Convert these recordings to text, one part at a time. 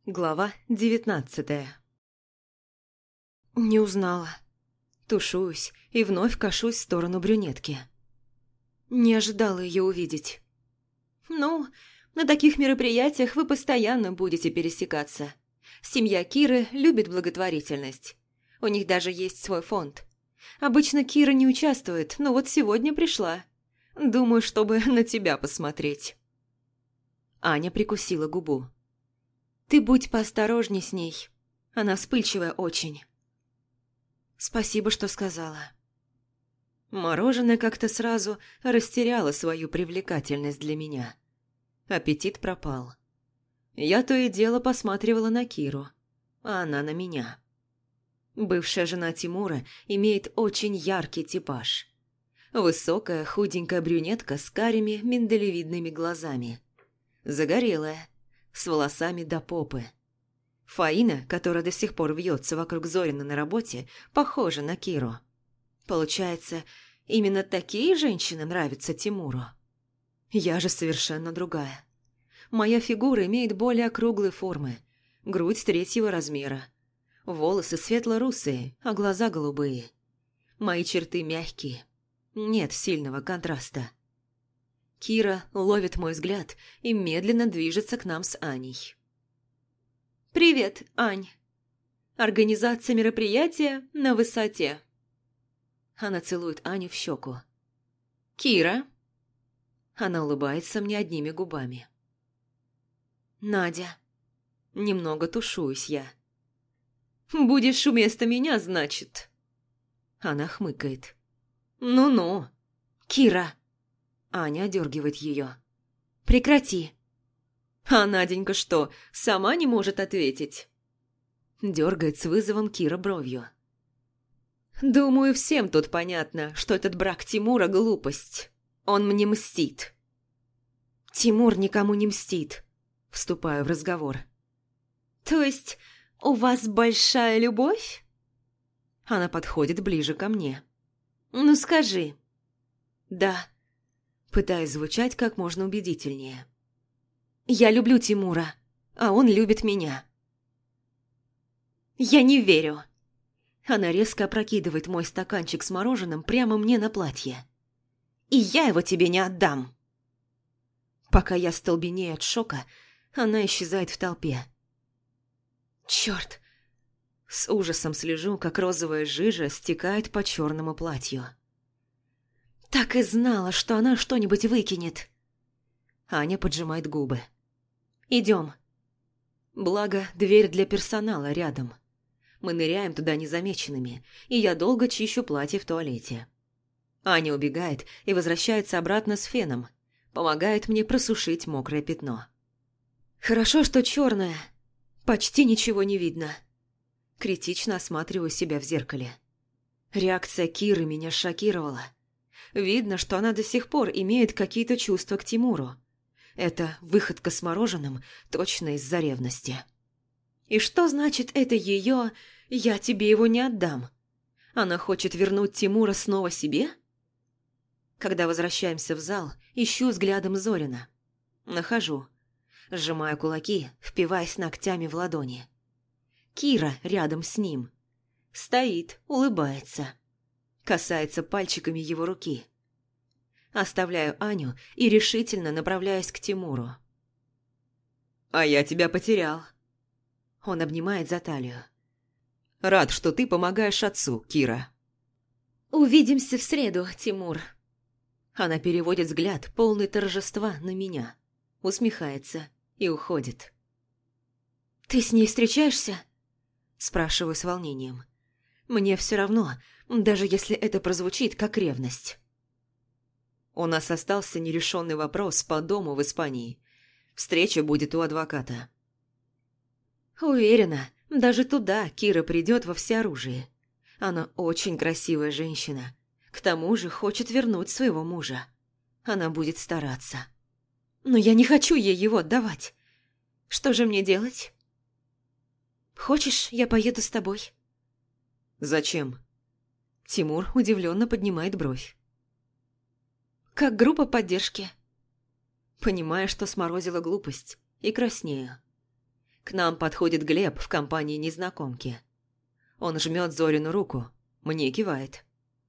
Глава 19. Не узнала. Тушуюсь и вновь кашусь в сторону брюнетки. Не ожидала ее увидеть. Ну, на таких мероприятиях вы постоянно будете пересекаться. Семья Киры любит благотворительность. У них даже есть свой фонд. Обычно Кира не участвует, но вот сегодня пришла. Думаю, чтобы на тебя посмотреть. Аня прикусила губу. Ты будь поосторожней с ней. Она вспыльчивая очень. Спасибо, что сказала. Мороженое как-то сразу растеряло свою привлекательность для меня. Аппетит пропал. Я то и дело посматривала на Киру, а она на меня. Бывшая жена Тимура имеет очень яркий типаж. Высокая, худенькая брюнетка с карими миндалевидными глазами. Загорелая, с волосами до попы. Фаина, которая до сих пор вьется вокруг Зорина на работе, похожа на Киру. Получается, именно такие женщины нравятся Тимуру. Я же совершенно другая. Моя фигура имеет более округлые формы, грудь третьего размера. Волосы светло-русые, а глаза голубые. Мои черты мягкие. Нет сильного контраста. Кира ловит мой взгляд и медленно движется к нам с Аней. «Привет, Ань. Организация мероприятия на высоте». Она целует Аню в щеку. «Кира?» Она улыбается мне одними губами. «Надя». Немного тушуюсь я. «Будешь вместо меня, значит?» Она хмыкает. «Ну-ну, Кира». Аня одергивает ее. «Прекрати». «А Наденька что, сама не может ответить?» Дергает с вызовом Кира бровью. «Думаю, всем тут понятно, что этот брак Тимура – глупость. Он мне мстит». «Тимур никому не мстит», – вступаю в разговор. «То есть у вас большая любовь?» Она подходит ближе ко мне. «Ну скажи». «Да». Пытаясь звучать как можно убедительнее. «Я люблю Тимура, а он любит меня». «Я не верю». Она резко опрокидывает мой стаканчик с мороженым прямо мне на платье. «И я его тебе не отдам». Пока я столбенею от шока, она исчезает в толпе. Черт! С ужасом слежу, как розовая жижа стекает по черному платью. Так и знала, что она что-нибудь выкинет. Аня поджимает губы. «Идем». Благо, дверь для персонала рядом. Мы ныряем туда незамеченными, и я долго чищу платье в туалете. Аня убегает и возвращается обратно с феном. Помогает мне просушить мокрое пятно. Хорошо, что черное. Почти ничего не видно. Критично осматриваю себя в зеркале. Реакция Киры меня шокировала. Видно, что она до сих пор имеет какие-то чувства к Тимуру. Это выходка с мороженым точно из-за ревности. И что значит это ее «я тебе его не отдам»? Она хочет вернуть Тимура снова себе? Когда возвращаемся в зал, ищу взглядом Зорина. Нахожу. Сжимаю кулаки, впиваясь ногтями в ладони. Кира рядом с ним. Стоит, улыбается. Касается пальчиками его руки. Оставляю Аню и решительно направляюсь к Тимуру. «А я тебя потерял». Он обнимает за талию. «Рад, что ты помогаешь отцу, Кира». «Увидимся в среду, Тимур». Она переводит взгляд, полный торжества, на меня. Усмехается и уходит. «Ты с ней встречаешься?» Спрашиваю с волнением. Мне все равно, даже если это прозвучит как ревность. У нас остался нерешенный вопрос по дому в Испании. Встреча будет у адвоката. Уверена, даже туда Кира придет во всеоружии. Она очень красивая женщина. К тому же хочет вернуть своего мужа. Она будет стараться. Но я не хочу ей его отдавать. Что же мне делать? Хочешь, я поеду с тобой? Зачем? Тимур удивленно поднимает бровь. Как группа поддержки. Понимая, что сморозила глупость, и краснею. К нам подходит Глеб в компании незнакомки. Он жмет Зорину руку, мне кивает.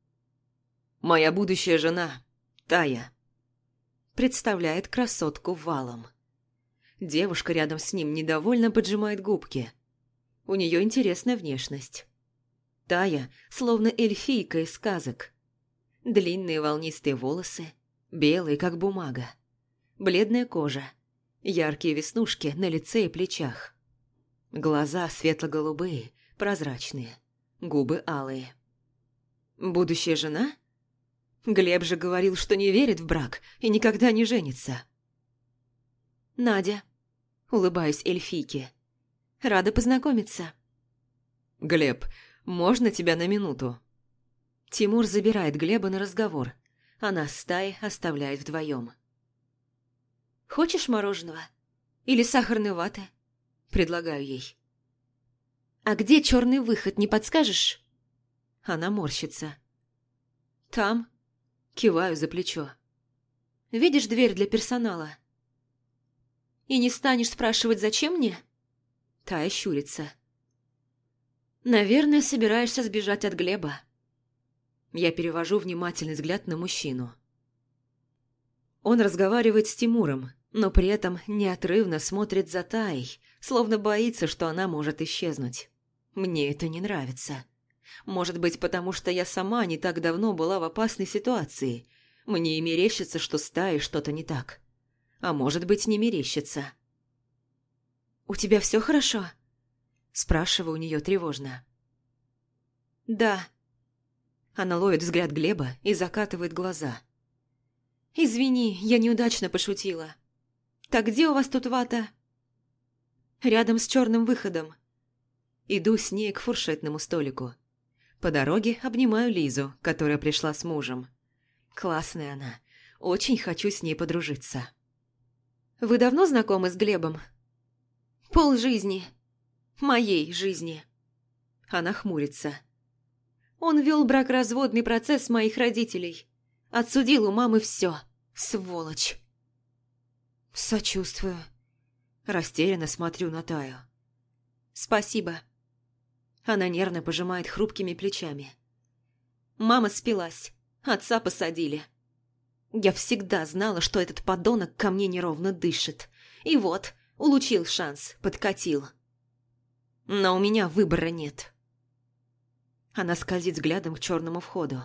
«Моя будущая жена, Тая», представляет красотку валом. Девушка рядом с ним недовольно поджимает губки. У нее интересная внешность. Тая, словно эльфийка из сказок. Длинные волнистые волосы, белые, как бумага. Бледная кожа, яркие веснушки на лице и плечах. Глаза светло-голубые, прозрачные, губы алые. Будущая жена? Глеб же говорил, что не верит в брак и никогда не женится. «Надя», — улыбаюсь эльфийке, — «рада познакомиться». «Глеб, можно тебя на минуту?» Тимур забирает Глеба на разговор, а нас с Таей оставляет вдвоем. «Хочешь мороженого? Или сахарной ваты?» – предлагаю ей. «А где черный выход, не подскажешь?» Она морщится. «Там?» – киваю за плечо. «Видишь дверь для персонала?» «И не станешь спрашивать, зачем мне?» Тая щурится. «Наверное, собираешься сбежать от Глеба». Я перевожу внимательный взгляд на мужчину. Он разговаривает с Тимуром, но при этом неотрывно смотрит за Таей, словно боится, что она может исчезнуть. Мне это не нравится. Может быть, потому что я сама не так давно была в опасной ситуации. Мне и мерещится, что с Таей что-то не так. А может быть, не мерещится. «У тебя все хорошо?» Спрашиваю у нее тревожно. «Да». Она ловит взгляд Глеба и закатывает глаза. «Извини, я неудачно пошутила. Так где у вас тут вата?» «Рядом с черным выходом». Иду с ней к фуршетному столику. По дороге обнимаю Лизу, которая пришла с мужем. Классная она. Очень хочу с ней подружиться. «Вы давно знакомы с Глебом?» «Полжизни. Моей жизни». Она хмурится. «Он вел бракоразводный процесс моих родителей. Отсудил у мамы все. Сволочь». «Сочувствую». Растерянно смотрю на Таю. «Спасибо». Она нервно пожимает хрупкими плечами. «Мама спилась. Отца посадили. Я всегда знала, что этот подонок ко мне неровно дышит. И вот, улучил шанс, подкатил. Но у меня выбора нет». Она скользит взглядом к черному входу.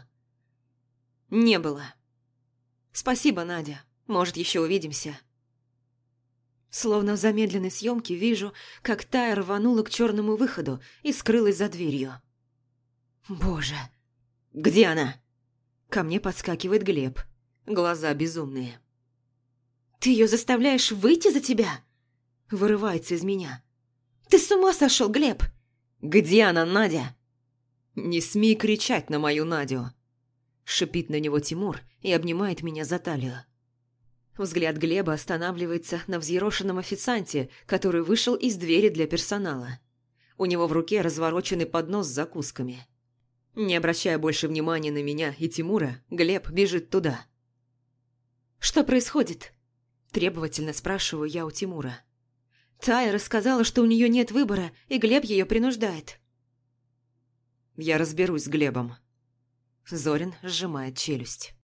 «Не было. Спасибо, Надя. Может, еще увидимся». Словно в замедленной съемке вижу, как Тая рванула к черному выходу и скрылась за дверью. «Боже! Где она?» Ко мне подскакивает Глеб. Глаза безумные. «Ты ее заставляешь выйти за тебя?» Вырывается из меня. «Ты с ума сошел, Глеб?» «Где она, Надя?» «Не смей кричать на мою Надю!» Шипит на него Тимур и обнимает меня за талию. Взгляд Глеба останавливается на взъерошенном официанте, который вышел из двери для персонала. У него в руке развороченный поднос с закусками. Не обращая больше внимания на меня и Тимура, Глеб бежит туда. «Что происходит?» Требовательно спрашиваю я у Тимура. Тая рассказала, что у нее нет выбора, и Глеб ее принуждает. «Я разберусь с Глебом». Зорин сжимает челюсть.